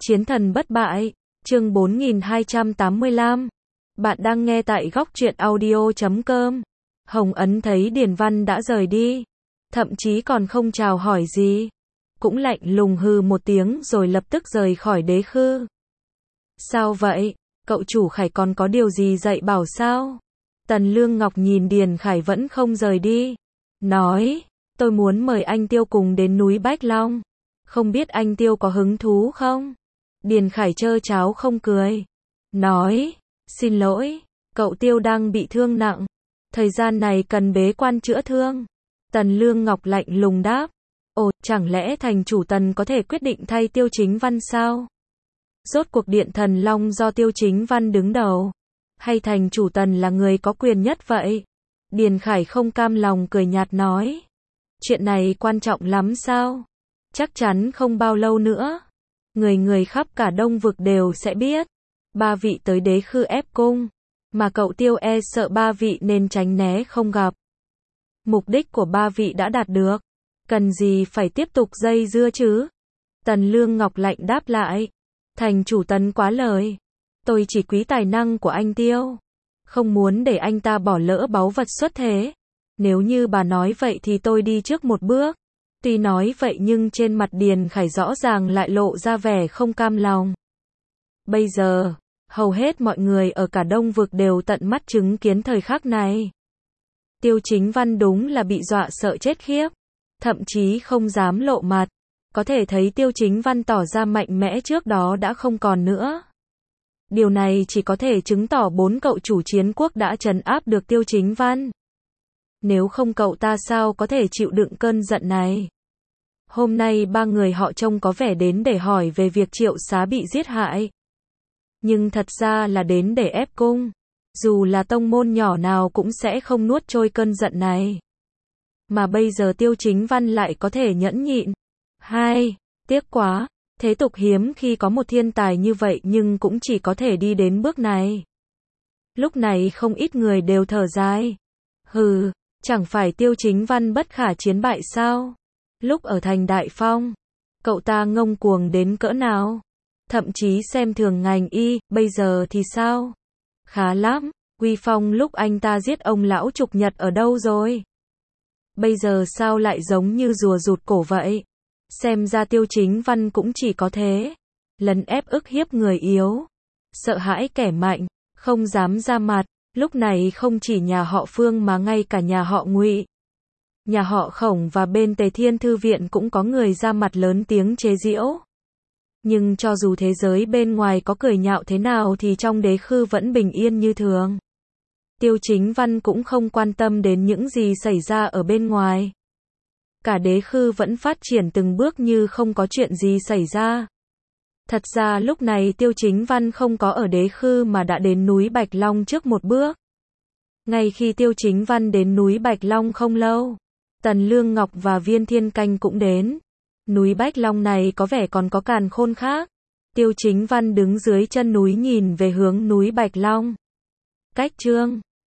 Chiến thần bất bại, chương 4285. Bạn đang nghe tại góc truyện audio.com. Hồng Ấn thấy Điền Văn đã rời đi, thậm chí còn không chào hỏi gì, cũng lạnh lùng hừ một tiếng rồi lập tức rời khỏi đế khư. Sao vậy? Cậu chủ Khải còn có điều gì dạy bảo sao? Tần Lương Ngọc nhìn Điền Khải vẫn không rời đi, nói, tôi muốn mời anh Tiêu cùng đến núi Bách Long. Không biết anh Tiêu có hứng thú không? Điền Khải trơ tráo không cười, nói, xin lỗi, cậu Tiêu đang bị thương nặng, thời gian này cần bế quan chữa thương. Tần Lương Ngọc lạnh lùng đáp, ồ, chẳng lẽ thành chủ Tần có thể quyết định thay Tiêu Chính Văn sao? Rốt cuộc Điện Thần Long do Tiêu Chính Văn đứng đầu, hay thành chủ Tần là người có quyền nhất vậy? Điền Khải không cam lòng cười nhạt nói, chuyện này quan trọng lắm sao? Chắc chắn không bao lâu nữa, người khắp cả Đông Vực đều sẽ biết. Ba vị tới đế khư ép cung, mà cậu Tiêu e sợ ba vị nên tránh né không gặp. Mục đích của ba vị đã đạt được, cần gì phải tiếp tục dây dưa chứ? Tần Lương Ngọc lạnh đáp lại, thành chủ Tần quá lời, tôi chỉ quý tài năng của anh Tiêu, không muốn để anh ta bỏ lỡ báu vật xuất thế. Nếu như bà nói vậy thì tôi đi trước một bước. Tuy nói vậy nhưng trên mặt Điền Khải rõ ràng lại lộ ra vẻ không cam lòng. Bây giờ, hầu hết mọi người ở cả Đông Vực đều tận mắt chứng kiến thời khắc này. Tiêu Chính Văn đúng là bị dọa sợ chết khiếp, thậm chí không dám lộ mặt. Có thể thấy Tiêu Chính Văn tỏ ra mạnh mẽ trước đó đã không còn nữa. Điều này chỉ có thể chứng tỏ 4 cậu chủ chiến quốc đã trấn áp được Tiêu Chính Văn. Nếu không cậu ta sao có thể chịu đựng cơn giận này? Hôm nay ba người họ trông có vẻ đến để hỏi về việc Triệu Xá bị giết hại, nhưng thật ra là đến để ép cung. Dù là tông môn nhỏ nào cũng sẽ không nuốt trôi cơn giận này. Mà bây giờ Tiêu Chính Văn lại có thể nhẫn nhịn. Tiếc quá, thế tục hiếm khi có một thiên tài như vậy nhưng cũng chỉ có thể đi đến bước này. Lúc này không ít người đều thở dài. Chẳng phải Tiêu Chính Văn bất khả chiến bại sao? Lúc ở thành Đại Phong, cậu ta ngông cuồng đến cỡ nào? Thậm chí xem thường ngành y, bây giờ thì sao? Khá lắm, uy phong lúc anh ta giết ông lão Trục Nhật ở đâu rồi? Bây giờ sao lại giống như rùa rụt cổ vậy? Xem ra Tiêu Chính Văn cũng chỉ có thế, lấn ép ức hiếp người yếu, sợ hãi kẻ mạnh, không dám ra mặt. Lúc này không chỉ nhà họ Phương mà ngay cả nhà họ Ngụy, nhà họ Khổng và bên Tề Thiên Thư Viện cũng có người ra mặt lớn tiếng chế giễu. Nhưng cho dù thế giới bên ngoài có cười nhạo thế nào thì trong đế khư vẫn bình yên như thường. Tiêu Chính Văn cũng không quan tâm đến những gì xảy ra ở bên ngoài. Cả đế khư vẫn phát triển từng bước như không có chuyện gì xảy ra. Thật ra lúc này Tiêu Chính Văn không có ở đế khư mà đã đến núi Bạch Long trước một bước. Ngay khi Tiêu Chính Văn đến núi Bạch Long không lâu, Tần Lương Ngọc và Viên Thiên Canh cũng đến. Núi Bạch Long này có vẻ còn có càn khôn khác. Tiêu Chính Văn đứng dưới chân núi nhìn về hướng núi Bạch Long. Cách chương